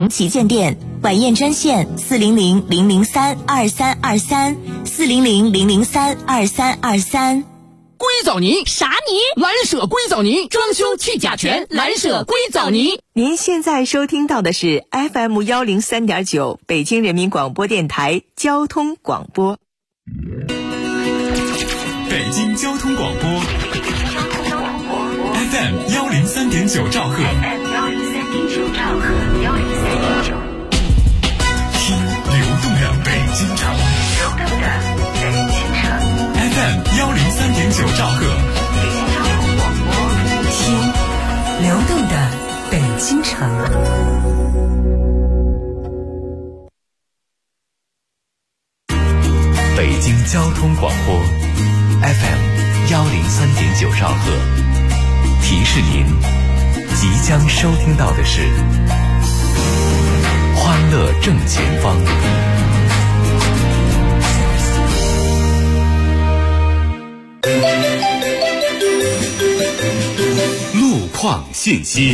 旗舰店，晚宴专线400-003-2323，400-003-2323。 硅藻泥啥泥？ 蓝舍硅藻泥，装修去甲醛，蓝舍硅藻泥。 您现在收听到的是 FM 103.9北京人民广播电台交通广播。 北京交通广播 FM 103.9兆赫，听流动的北京城。FM 103.9兆赫， 听流动的北京城。 北京交通广播 FM 103.9兆赫，提示您即将收听到的是欢乐正前方。路况信息，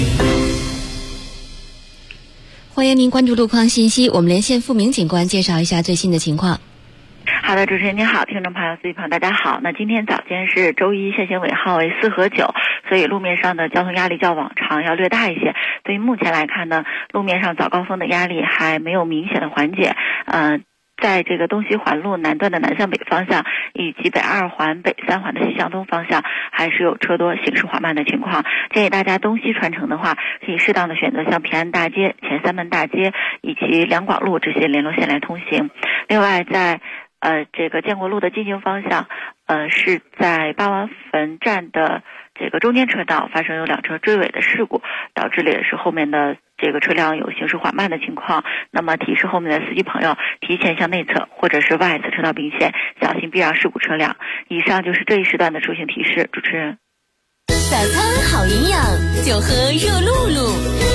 欢迎您关注路况信息，我们连线付明警官介绍一下最新的情况。 好的，主持人您好，听众朋友、司机朋友大家好。那今天早间是周一，限行尾号为4和9，所以路面上的交通压力较往常要略大一些。对于目前来看呢，路面上早高峰的压力还没有明显的缓解。在这个东西环路南段的南向北方向，以及北2环、北3环的西向东方向，还是有车多、行驶缓慢的情况。建议大家东西穿城的话，可以适当的选择像平安大街、前三门大街以及两广路这些联络线来通行。另外，在这个建国路的进京方向，是在八王坟站的这个中间车道发生有2车追尾的事故，导致了也是后面的这个车辆有行驶缓慢的情况。那么提示后面的司机朋友提前向内侧或者是外侧车道并线，小心避让事故车辆。以上就是这一时段的出行提示。主持人， 早餐好营养，就喝热露露。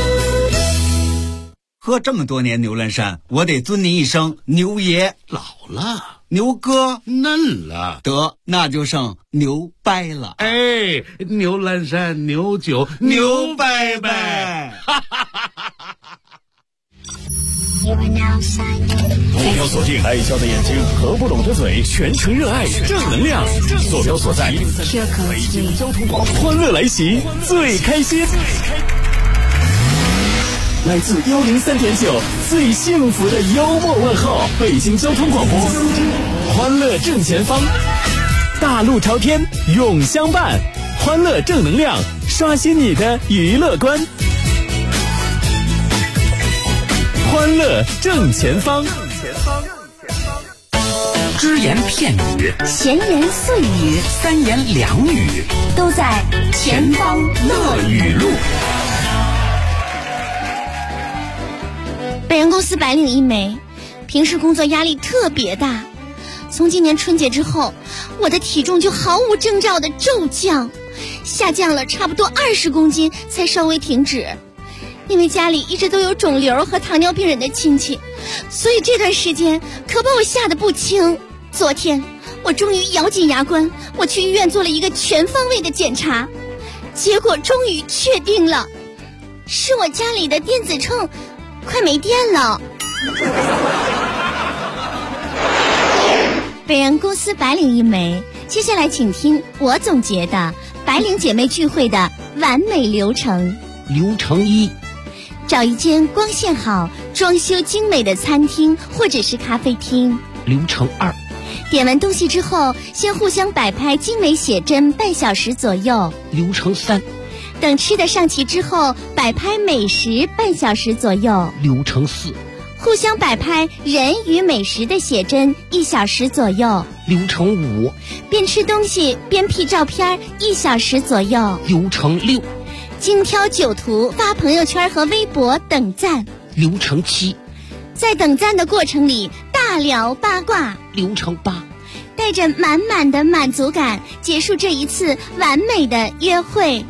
喝这么多年牛栏山，我得尊您一声牛爷。 老了， 牛哥嫩了， 得那就剩牛掰了。 哎，牛栏山牛酒牛掰掰。 坐标锁定爱笑的眼睛和不懂的嘴，全程热爱正能量。坐标所在北京交通广播，欢乐来袭，最开心。来自103.9最幸福的幽默问候，北京交通广播，欢乐正前方，大路朝天永相伴，欢乐正能量，刷新你的娱乐观，欢乐正前方。 只言片语， 闲言碎语， 三言两语， 都在前方乐语录。本人公司白领一枚，平时工作压力特别大。从今年春节之后，我的体重就毫无征兆的骤降，下降了差不多20公斤才稍微停止。因为家里一直都有肿瘤和糖尿病人的亲戚，所以这段时间可把我吓得不轻。昨天我终于咬紧牙关，我去医院做了一个全方位的检查，结果终于确定了，是我家里的电子秤快没电了。本人公司白领一枚，接下来请听我总结的白领姐妹聚会的完美流程。 流程1， 找一间光线好、装修精美的餐厅或者是咖啡厅。 流程2， 点完东西之后，先互相摆拍精美写真半小时左右。 流程3， 等吃的上齐之后，摆拍美食半小时左右。 流程4， 互相摆拍人与美食的写真1小时左右。 流程5， 边吃东西边 P 照片1小时左右。 流程6， 精挑9图发朋友圈和微博等赞。 流程7， 在等赞的过程里大聊八卦。 流程8， 带着满满的满足感结束这一次完美的约会。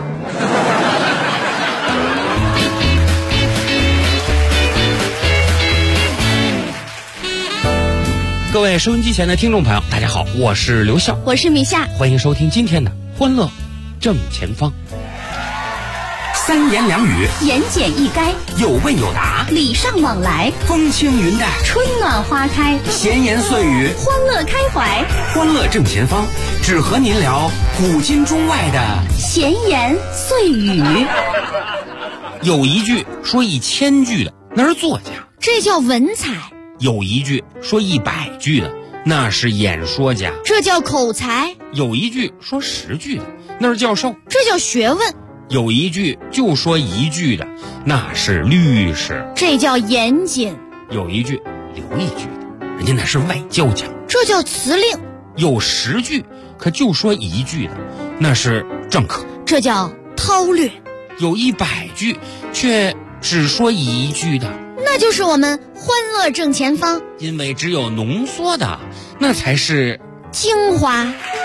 各位收音机前的听众朋友大家好，我是刘笑， 我是米夏， 欢迎收听今天的欢乐正前方。 三言两语， 言简意赅， 有问有答， 礼尚往来， 风轻云淡， 春暖花开， 闲言碎语， 欢乐开怀， 欢乐正前方，只和您聊古今中外的闲言碎语。 有一句说1000句的，那是作家， 这叫文采； 有一句说100句的，那是演说家， 这叫口才； 有一句说10句的，那是教授， 这叫学问； 有一句就说1句的，那是律师， 这叫严谨； 有一句留1句的，人家那是外交家， 这叫辞令； 有10句可就说1句的，那是政客， 这叫韬略； 有100句却只说1句的， 那就是我们欢乐正前方。 因为只有浓缩的，那才是精华。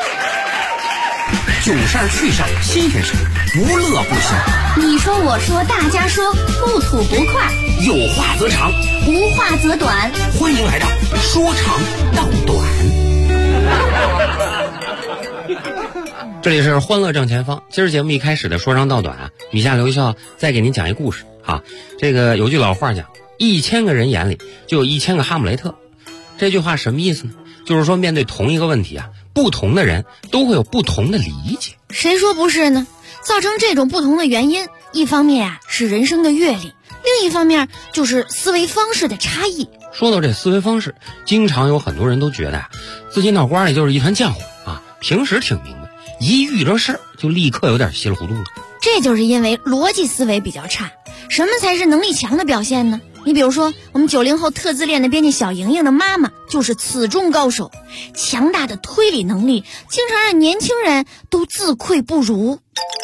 囧事儿趣事儿新鲜事儿，无乐不休。 你说我说大家说，不吐不快， 有话则长， 无话则短。 欢迎来到说长道短。这里是欢乐正前方。今儿节目一开始的说长道短啊，米夏刘一笑再给您讲一故事啊。这个有句老话讲，1000个人眼里就有1000个哈姆雷特。这句话什么意思呢？就是说面对同一个问题啊，不同的人都会有不同的理解。 谁说不是呢？造成这种不同的原因，一方面啊是人生的阅历，另一方面就是思维方式的差异。 说到这思维方式，经常有很多人都觉得自己脑瓜里就是一团浆糊啊，平时挺明白，一遇着事儿就立刻有点稀里糊涂了。 这就是因为逻辑思维比较差。什么才是能力强的表现呢？你比如说，我们90后特自恋的编辑小莹莹的妈妈就是此中高手，强大的推理能力经常让年轻人都自愧不如。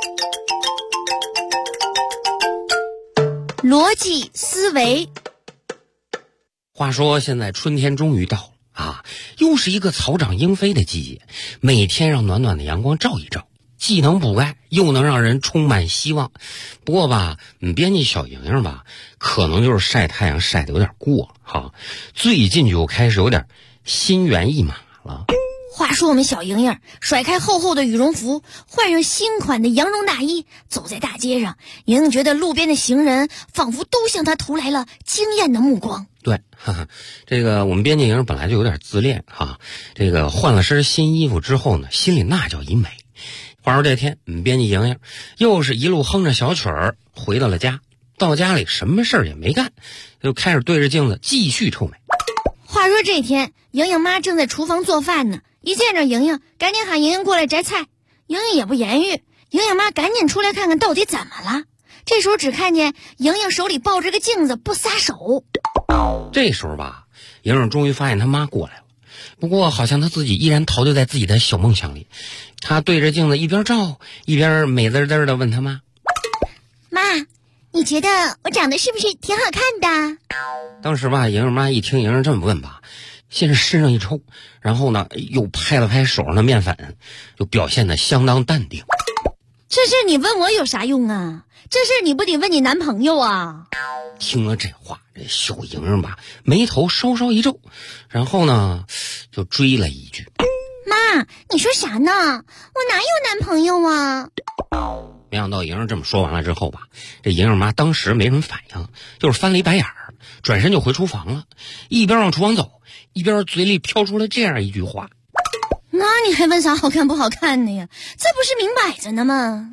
逻辑思维。 话说现在春天终于到了啊，又是一个草长莺飞的季节，每天让暖暖的阳光照一照，既能补钙又能让人充满希望。不过吧，编辑小莹莹吧，可能就是晒太阳晒得有点过了哈，最近就开始有点心猿意马了。 话说我们小莹莹甩开厚厚的羽绒服，换上新款的羊绒大衣，走在大街上，莹莹觉得路边的行人仿佛都向她投来了惊艳的目光。 对，哈哈，这个我们编辑莹本来就有点自恋哈，这个换了身新衣服之后呢，心里那叫一美。话说这天，编辑莹莹又是一路哼着小曲儿回到了家，到家里什么事儿也没干，就开始对着镜子继续臭美。 话说这天，莹莹妈正在厨房做饭呢，一见着莹莹，赶紧喊莹莹过来摘菜。莹莹也不言语，莹莹妈赶紧出来看看到底怎么了。这时候只看见莹莹手里抱着个镜子不撒手。 这时候吧，莹莹终于发现她妈过来了，不过好像她自己依然陶醉在自己的小梦想里。她对着镜子一边照一边美滋滋的问她妈： 妈，你觉得我长得是不是挺好看的？ 当时吧，莹莹妈一听莹莹这么问吧，先是身上一抽，然后呢又拍了拍手上的面粉，就表现得相当淡定。 这事你问我有啥用啊？这事你不得问你男朋友啊？ 听了这话，这小莹莹吧眉头稍稍一皱，然后呢就追了一句： 妈，你说啥呢？我哪有男朋友啊？ 没想到莹莹这么说完了之后吧，这莹莹妈当时没什么反应，就是翻了一白眼儿，转身就回厨房了，一边往厨房走，一边嘴里飘出了这样一句话： 那你还问啥好看不好看的呀？这不是明摆着呢吗？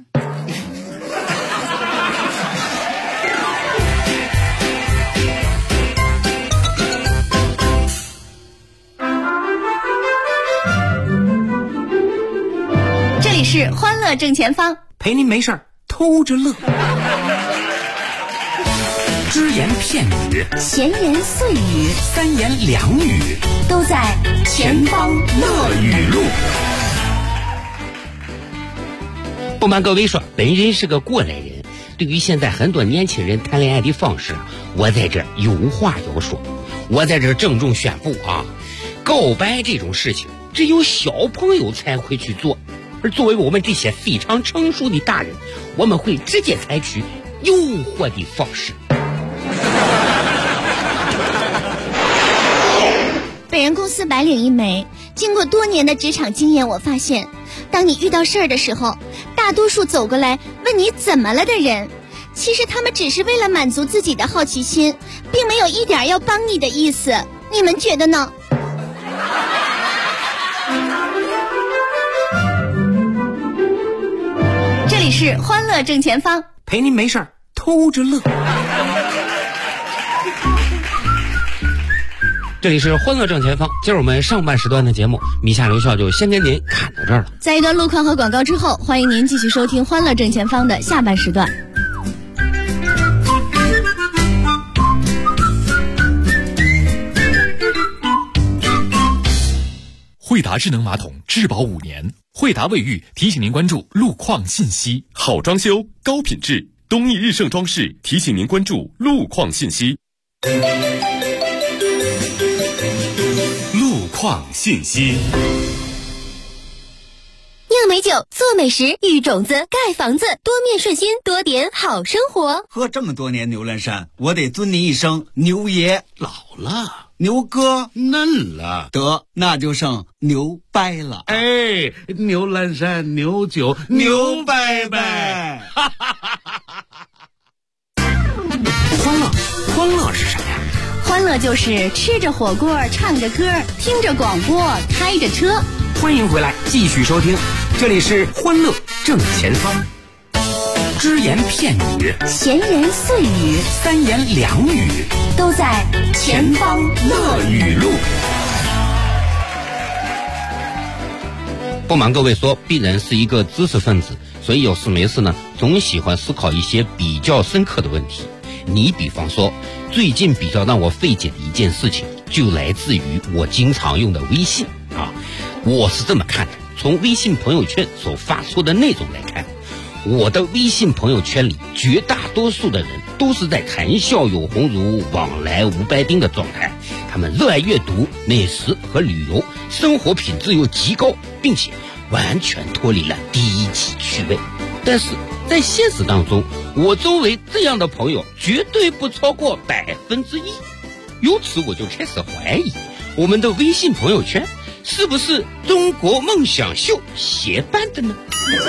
这里是欢乐正前方， 陪您没事儿偷着乐。只言片语， 闲言碎语， 三言两语， 都在前方乐语录。 不瞒各位说，本人是个过来人，对于现在很多年轻人谈恋爱的方式，我在这有话要说。我在这郑重宣布啊，告白这种事情只有小朋友才会去做，而作为我们这些非常成熟的大人，我们会直接采取诱惑的方式。 本人公司白领一枚，经过多年的职场经验，我发现当你遇到事儿的时候，大多数走过来问你怎么了的人， 其实他们只是为了满足自己的好奇心，并没有一点要帮你的意思。你们觉得呢？这里是欢乐正前方， 陪您没事儿偷着乐。这里是欢乐正前方，今儿我们上半时段的节目，米夏刘笑就先跟您侃到这儿了。 在一段路况和广告之后，欢迎您继续收听欢乐正前方的下半时段。 惠达智能马桶质保5年，惠达卫浴提醒您关注路况信息。好装修高品质，东益日盛装饰提醒您关注路况信息。路况信息。 酿美酒，做美食，育种子，盖房子，多面顺心，多点好生活。 喝这么多年牛栏山，我得尊你一声牛爷。 老了， 牛哥嫩了， 得那就剩牛掰了。 哎，牛栏山牛酒牛掰掰。 欢乐是什么呀？ 欢乐就是吃着火锅，唱着歌，听着广播，开着车。 欢迎回来，继续收听，这里是欢乐正前方。只言片语， 闲言碎语， 三言两语， 都在前方乐语录。 不瞒各位说，鄙人是一个知识分子，所以有事没事呢，总喜欢思考一些比较深刻的问题。你比方说，最近比较让我费解的一件事情，就来自于我经常用的微信啊。我是这么看的，从微信朋友圈所发出的内容来看，我的微信朋友圈里绝大多数的人都是在谈笑有鸿儒，往来无白丁的状态。他们热爱阅读、美食和旅游，生活品质又极高，并且完全脱离了低级趣味。但是在现实当中，我周围这样的朋友绝对不超过1%。由此我就开始怀疑，我们的微信朋友圈是不是中国梦想秀协办的呢？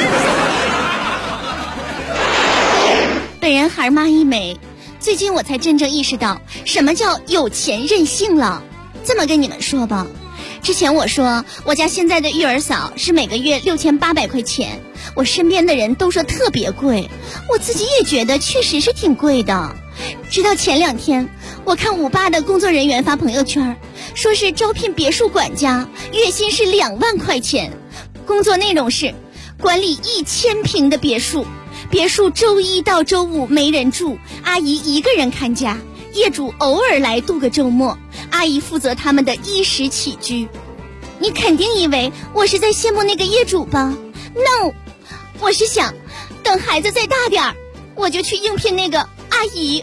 本人孩妈一枚，最近我才真正意识到什么叫有钱任性了。这么跟你们说吧，之前我说我家现在的育儿嫂是每个月6800块钱，我身边的人都说特别贵，我自己也觉得确实是挺贵的。直到前2天，我看我爸的工作人员发朋友圈，说是招聘别墅管家，月薪是2万块钱，工作内容是管理1000平的别墅，别墅周一到周五没人住，阿姨一个人看家，业主偶尔来度个周末，阿姨负责他们的衣食起居。你肯定以为我是在羡慕那个业主吧？ No， 我是想等孩子再大点儿，我就去应聘那个阿姨。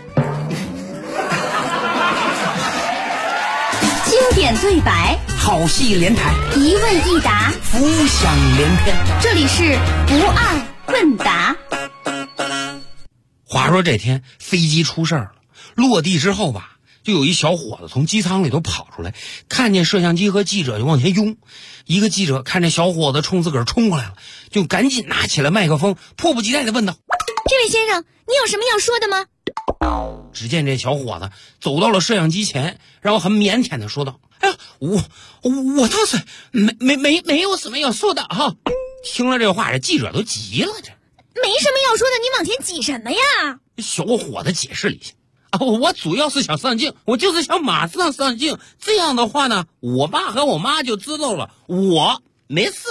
经典对白， 好戏连台， 一问一答， 浮想联翩。 这里是不二问答。 话说这天飞机出事儿了，落地之后吧，就有一小伙子从机舱里头跑出来，看见摄像机和记者就往前拥。一个记者看着小伙子冲自个儿冲过来了，就赶紧拿起了麦克风，迫不及待地问道： 这位先生，你有什么要说的吗？ 只见这小伙子走到了摄像机前，然后很腼腆地说道：哎呀，我倒是没有什么要说的哈。听了这话，这记者都急了，这没什么要说的，你往前挤什么呀？ 小伙子解释了一下：我主要是想上镜，我就是想马上上镜，这样的话呢，我爸和我妈就知道了我没事。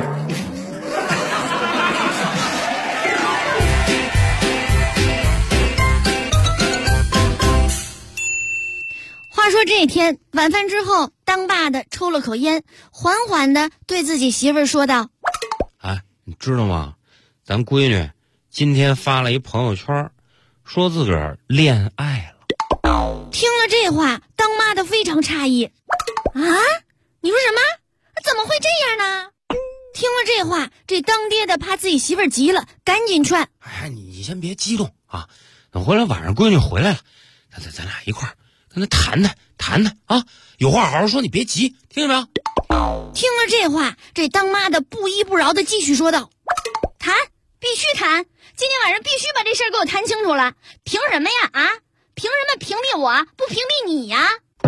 话说这天晚饭之后，当爸的抽了口烟，缓缓地对自己媳妇儿说道： 你知道吗？咱闺女今天发了一朋友圈，说自个儿恋爱了。 听了这话，当妈的非常诧异。你说什么？怎么会这样呢？听了这话，这当爹的怕自己媳妇儿急了，赶紧劝： 你先别激动啊，等回来晚上闺女回来了，咱俩一块儿跟她谈啊，有话好好说，你别急，听见没有？ 听了这话，这当妈的不依不饶的继续说道： 必须谈，今天晚上必须把这事儿给我谈清楚了。凭什么呀？啊？凭什么屏蔽我，不屏蔽你呀？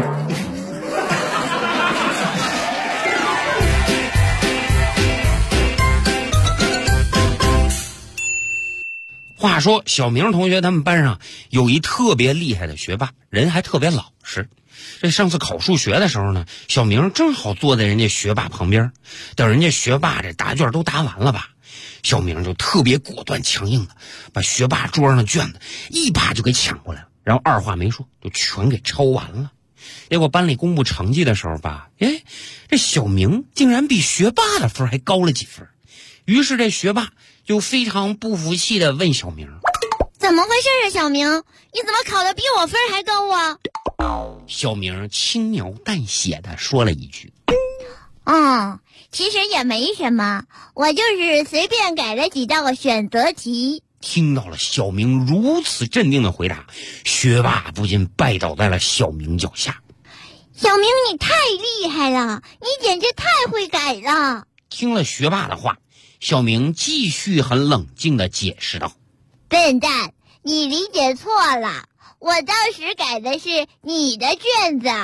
话说小明同学他们班上有一特别厉害的学霸，人还特别老实。这上次考数学的时候呢，小明正好坐在人家学霸旁边，等人家学霸这答卷都答完了吧，小明就特别果断强硬的把学霸桌上的卷子一把就给抢过来了，然后二话没说就全给抄完了。结果班里公布成绩的时候吧，这小明竟然比学霸的分还高了几分。于是这学霸就非常不服气的问小明： 怎么回事啊，小明？你怎么考得比我分还高啊？ 小明轻描淡写的说了一句： 其实也没什么，我就是随便改了几道选择题。 听到了小明如此镇定的回答，学霸不禁拜倒在了小明脚下。 小明，你太厉害了，你简直太会改了。 听了学霸的话，小明继续很冷静地解释道： 笨蛋，你理解错了，我当时改的是你的卷子。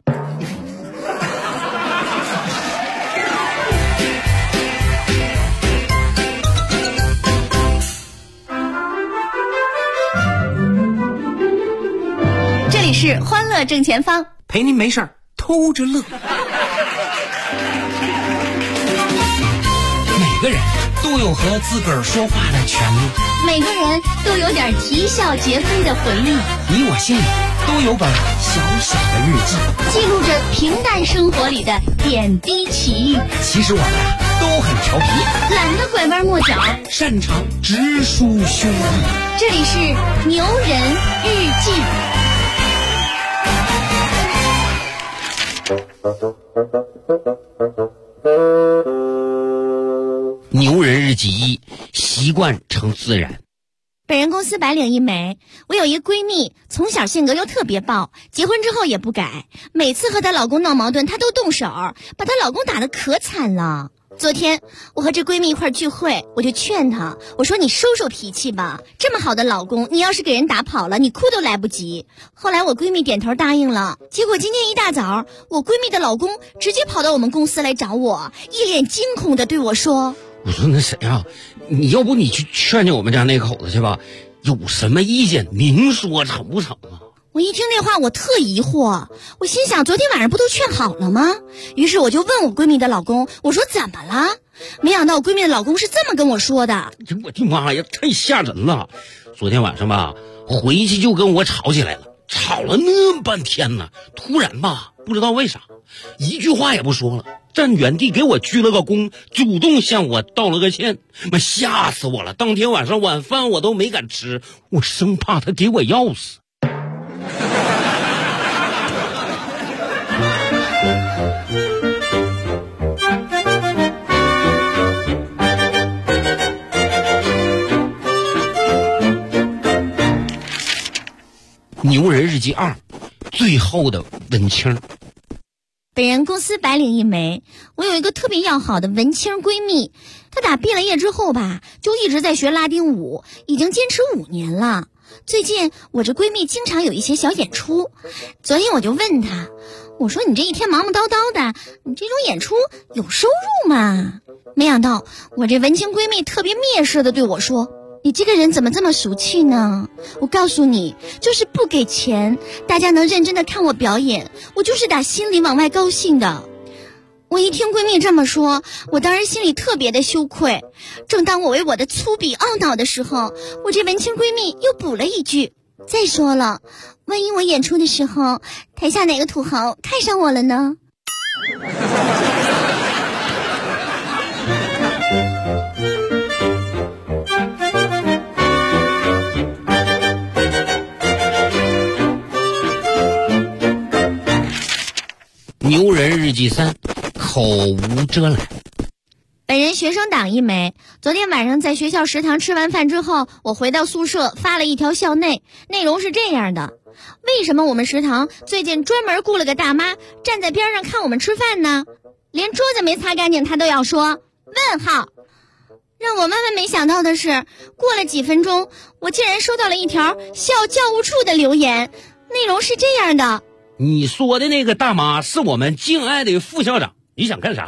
这里是欢乐正前方， 陪您没事儿偷着乐。 每个人都有和自个儿说话的权利， 每个人都有点啼笑皆非的回忆， 你我心里都有本小小的日记， 记录着平淡生活里的点滴奇遇。 其实我们都很调皮， 懒得拐弯抹角， 擅长直抒胸臆。 这里是牛人日记。 牛人日记1：习惯成自然。 本人公司白领一枚，我有一闺蜜，从小性格又特别暴，结婚之后也不改，每次和她老公闹矛盾，她都动手，把她老公打得可惨了。昨天我和这闺蜜一块聚会，我就劝她，我说你收收脾气吧，这么好的老公，你要是给人打跑了，你哭都来不及。后来我闺蜜点头答应了，结果今天一大早，我闺蜜的老公直接跑到我们公司来找我，一脸惊恐地对我说： 我说那谁啊，你要不你去劝劝我们家那口子去吧，有什么意见明说，成不成啊？ 我一听这话，我特疑惑，我心想昨天晚上不都劝好了吗？于是我就问我闺蜜的老公，我说怎么了？没想到我闺蜜的老公是这么跟我说的： 我的妈呀，太吓人了！昨天晚上吧，回去就跟我吵起来了，吵了那么半天呢，突然吧，不知道为啥，一句话也不说了，站原地给我鞠了个躬，主动向我道了个歉，妈吓死我了！当天晚上晚饭我都没敢吃，我生怕他给我要死。牛人日记2：最后的文青。 本人公司白领一枚，我有一个特别要好的文青闺蜜，她打毕了业之后吧，就一直在学拉丁舞，已经坚持5年了。最近我这闺蜜经常有一些小演出，昨天我就问她，我说你这一天忙忙叨叨的，你这种演出有收入吗？没想到我这文青闺蜜特别蔑视的对我说：你这个人怎么这么俗气呢？我告诉你，就是不给钱，大家能认真的看我表演，我就是打心里往外高兴的。我一听闺蜜这么说，我当然心里特别的羞愧。正当我为我的粗鄙懊恼的时候，我这文青闺蜜又补了一句：再说了，万一我演出的时候，台下哪个土豪看上我了呢？ 牛人日记3：口无遮拦。 本人学生党一枚，昨天晚上在学校食堂吃完饭之后，我回到宿舍发了一条校内，内容是这样的：为什么我们食堂最近专门雇了个大妈站在边上看我们吃饭呢？连桌子没擦干净她都要说问号。 让我万万没想到的是，过了几分钟，我竟然收到了一条校教务处的留言，内容是这样的： 你说的那个大妈是我们敬爱的副校长，你想干啥？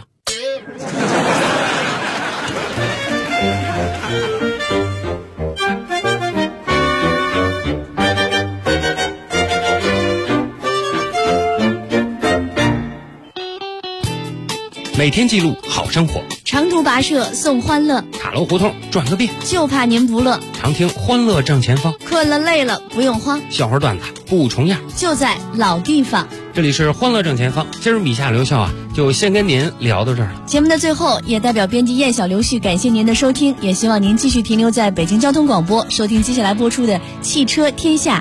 每天记录好生活， 长途跋涉送欢乐， 塔楼胡同转个遍， 就怕您不乐。 常听欢乐正前方， 困了累了不用慌， 笑话段子不重样， 就在老地方。 这里是欢乐正前方，今儿米夏刘笑就先跟您聊到这儿了。 节目的最后，也代表编辑燕小刘旭感谢您的收听，也希望您继续停留在北京交通广播，收听接下来播出的汽车天下。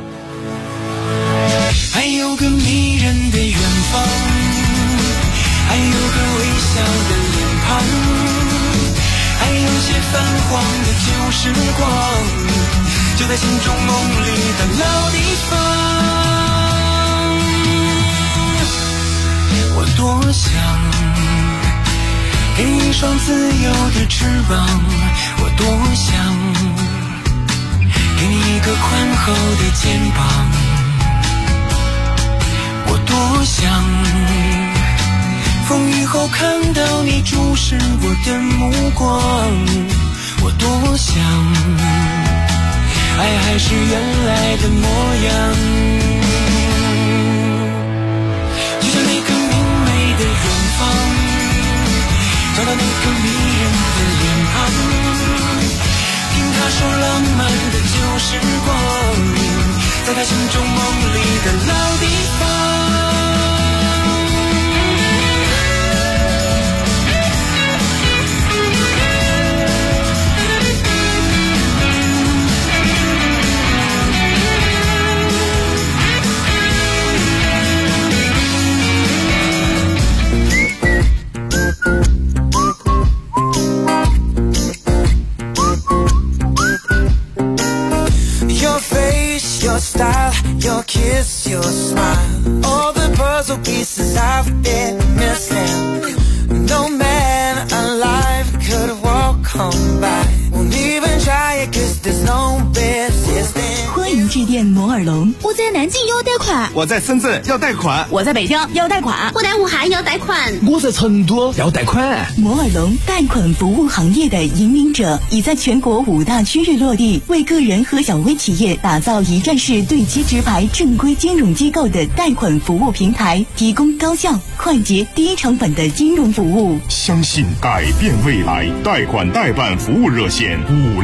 还有个迷人的远方，还有个微笑的脸庞，还有些泛黄的旧时光，就在心中梦里的老地方。我多想给你一双自由的翅膀，我多想给你一个宽厚的肩膀，我多想风雨后看到你注视我的目光，我多想爱还是原来的模样，就像那个明媚的远方，找到那个迷人的脸庞，听他说浪漫的旧时光，在他心中梦里的老地方。Your style, your kiss, your smile, all the puzzle pieces I've been missing. No man alive could walk on by, won't even try it cause there's no business. 欢迎致电摩尔龙。 我在南京要贷款， 我在深圳要贷款， 我在北京要贷款， 我在武汉要贷款， 我在成都要贷款。 摩尔龙贷款服务行业的引领者，已在全国5大区域落地，为个人和小微企业打造一站式对接直排正规金融机构的贷款服务平台，提供高效、快捷、低成本的金融服务。 相信改变未来，贷款代办服务热线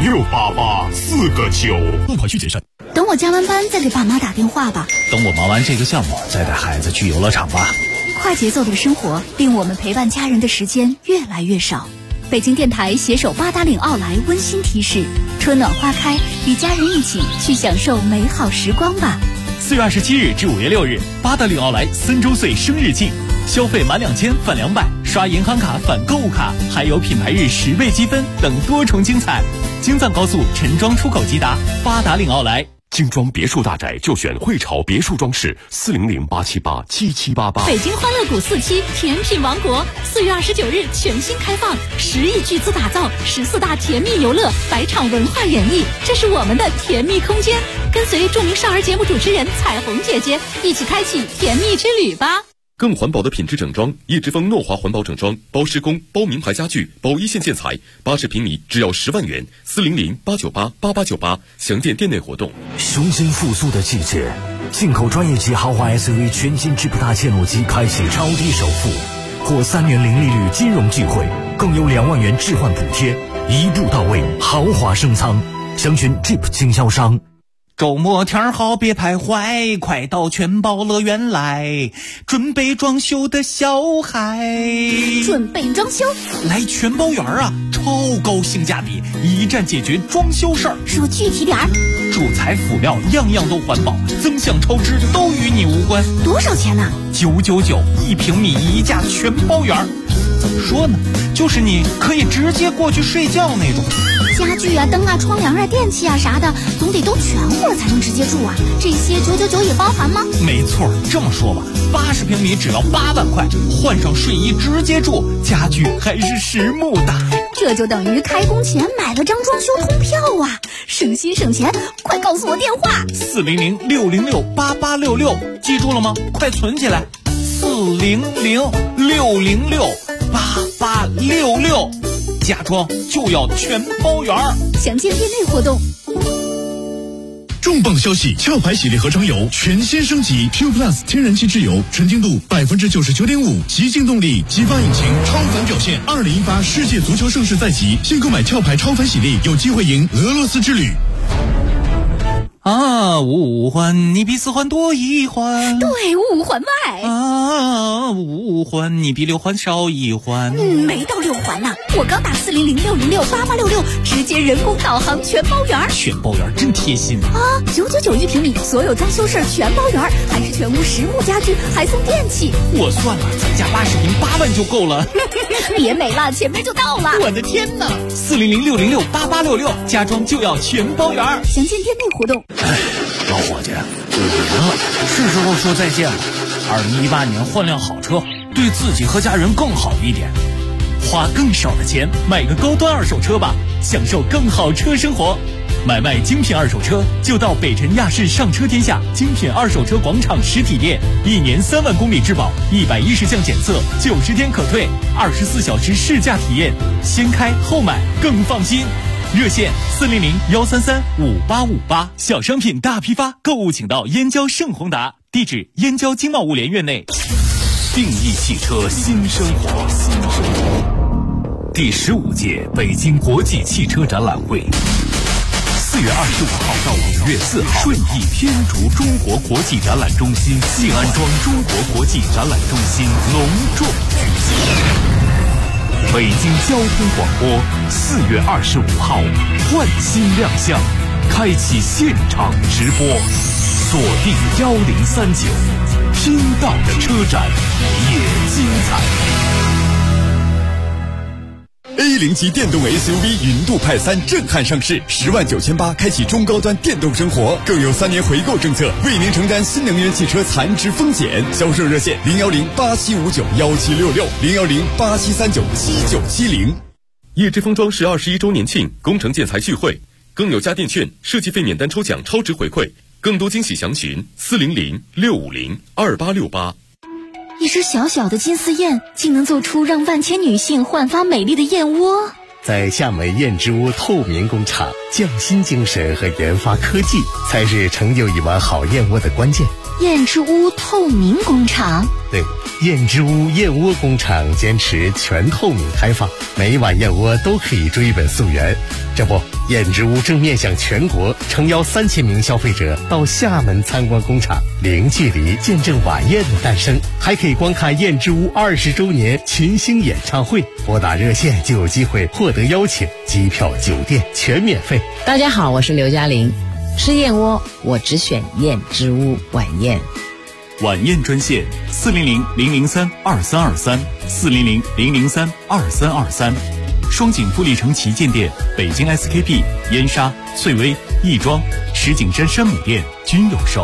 5688-4个9， 贷款需谨慎。 等我加完班再给爸妈打电话吧。 等我忙完这个项目再带孩子去游乐场吧。 快节奏的生活令我们陪伴家人的时间越来越少。北京电台携手八达岭奥莱温馨提示：春暖花开，与家人一起去享受美好时光吧。 4月27日至5月6日，八达岭奥莱3周岁生日庆，消费满2000返200，刷银行卡返购物卡，还有品牌日10倍积分等多重精彩。京藏高速陈庄出口即达，八达岭奥莱。 精装别墅大宅就选汇潮别墅装饰，400-878-7788。 北京欢乐谷4期甜品王国，4月29日全新开放，10亿巨资打造14大甜蜜游乐，100场文化演绎，这是我们的甜蜜空间。跟随著名少儿节目主持人彩虹姐姐，一起开启甜蜜之旅吧。 更环保的品质整装，叶之峰诺华环保整装，包施工，包名牌家具，包一线建材，80平米只要10万元，400-898-8898，详见店内活动。 雄心复苏的季节，进口专业级豪华 SUV 全新智普大切诺基开启超低首付，获3年零利率金融聚会，更有2万元置换补贴，一步到位，豪华升舱。详询 Jeep 经销商。 周末天好别徘徊，快到全宝乐园来，准备装修的小孩。 准备装修？ 来全宝园啊，超高性价比，一站解决装修事儿。 说具体点儿。 主材辅料样样都环保，增项超支都与你无关。 多少钱呢 ？999，1平米一价全包圆。怎么说呢？就是你可以直接过去睡觉那种。 家具啊、灯啊、窗帘啊、电器啊啥的，总得都全乎才能直接住啊。这些999也包含吗？ 没错，这么说吧，80平米只要8万块，换上睡衣直接住，家具还是实木的。 这就等于开工前买了张装修通票啊！省心省钱，快告诉我电话 400-606-8866，记住了吗？快存起来，400-606-8866，家装就要全包圆。 详见店内活动。 重磅消息！壳牌系列合成油全新升级 Q Plus 天然气质油，纯净度99.5%，极净动力，激发引擎，超凡表现。2018世界足球盛世在即，新购买壳牌超凡喜力，有机会赢俄罗斯之旅。 啊，五环你比四环多一环， 对，五环外。 啊，五环你比六环少一环。 没到6环呢，我刚打400-606-8866，直接人工导航全包圆。 全包圆真贴心啊！999一平米，所有装修事儿全包圆，还是全屋实木家居，还送电器。 我算了，咱家80平8万就够了。 别美了，前面就到了。 我的天哪！400-606-8866，家装就要全包圆。 详见店内活动。 老伙计，是时候说再见了。2018年换辆好车，对自己和家人更好一点。 花更少的钱买个高端二手车吧，享受更好车生活。买卖精品二手车就到北辰亚市上车天下精品二手车广场实体店，1年3万公里质保，110项检测，90天可退，24小时试驾体验，先开后买更放心。热线400-133-5858，小商品大批发，购物请到燕郊盛宏达，地址燕郊经贸物联院内。 定义汽车新生活，第15届北京国际汽车展览会，4月25号到5月4号，顺义天竺中国国际展览中心静安庄中国国际展览中心隆重举行。北京交通广播4月25号换新亮相，开启现场直播，锁定1039，听到的车展也精彩。 A0级电动 SUV 云度派3震撼上市，10.98万开启中高端电动生活，更有3年回购政策，为您承担新能源汽车残值风险。销售热线010-8759-1766，010-8739-7970。 叶之封装是21周年庆工程建材聚会，更有家电券、设计费免单抽奖超值回馈，更多惊喜详询400-650-2868。 一只小小的金丝燕，竟能做出让万千女性焕发美丽的燕窝。 在厦门燕之屋透明工厂，匠心精神和研发科技才是成就一碗好燕窝的关键。 燕之屋透明工厂， 对，燕之屋燕窝工厂坚持全透明开放，每一碗燕窝都可以追本溯源。这不，燕之屋正面向全国诚邀3000名消费者到厦门参观工厂，零距离见证晚宴的诞生，还可以观看燕之屋20周年群星演唱会。拨打热线就有机会获得邀请，机票、酒店全免费。 大家好，我是刘嘉玲。吃燕窝，我只选燕之屋晚宴。 晚宴专线400-003-2323，400-003-2323。双井富力城旗舰店、北京 SKP、燕莎、翠微、亦庄、石景山山姆店均有售。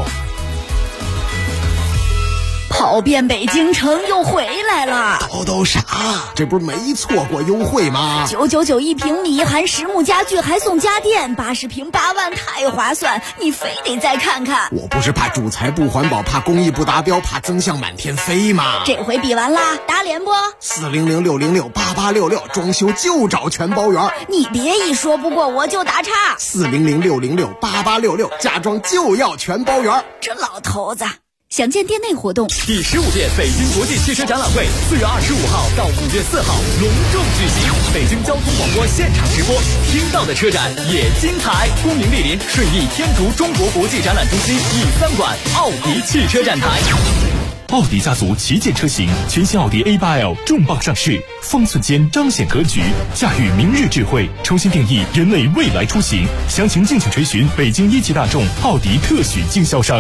跑遍北京城又回来了， 都啥？这不是没错过优惠吗 ？999一平米，含实木家具，还送家电，80平8万，太划算！你非得再看看。 我不是怕主材不环保，怕工艺不达标，怕增项满天飞吗？ 这回比完啦，打脸不 ？400-606-8866，装修就找全包圆。 你别一说不过我就打岔。 400-606-8866，家装就要全包圆。 这老头子。详见店内活动。 第15届北京国际汽车展览会4月25号到5月4号隆重举行，北京交通广播现场直播，听到的车展也精彩。恭迎莅临顺义天竺中国国际展览中心E3馆奥迪汽车展台。 奥迪家族旗舰车型，全新奥迪 A8L 重磅上市，方寸间彰显格局，驾驭明日智慧，重新定义人类未来出行。详情敬请垂询北京1级大众奥迪特许经销商。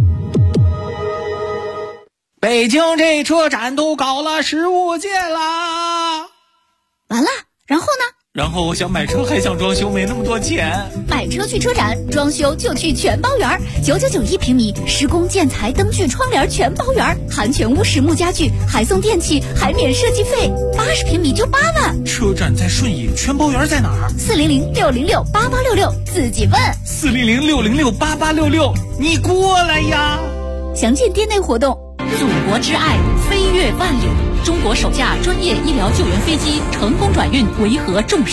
北京这车展都搞了15届啦， 完了，然后呢？ 然后我想买车还想装修，没那么多钱。 买车去车展，装修就去全包园，999平米，施工建材灯具窗帘全包园，含全屋实木家具，还送电器，还免设计费，80平米就8万。 车展在顺义，全包园在哪儿 ？400-606-8866，自己问。 400-606-8866，你过来呀！ 详见店内活动。 祖国之爱，飞越万里。中国首架专业医疗救援飞机成功转运维和重伤。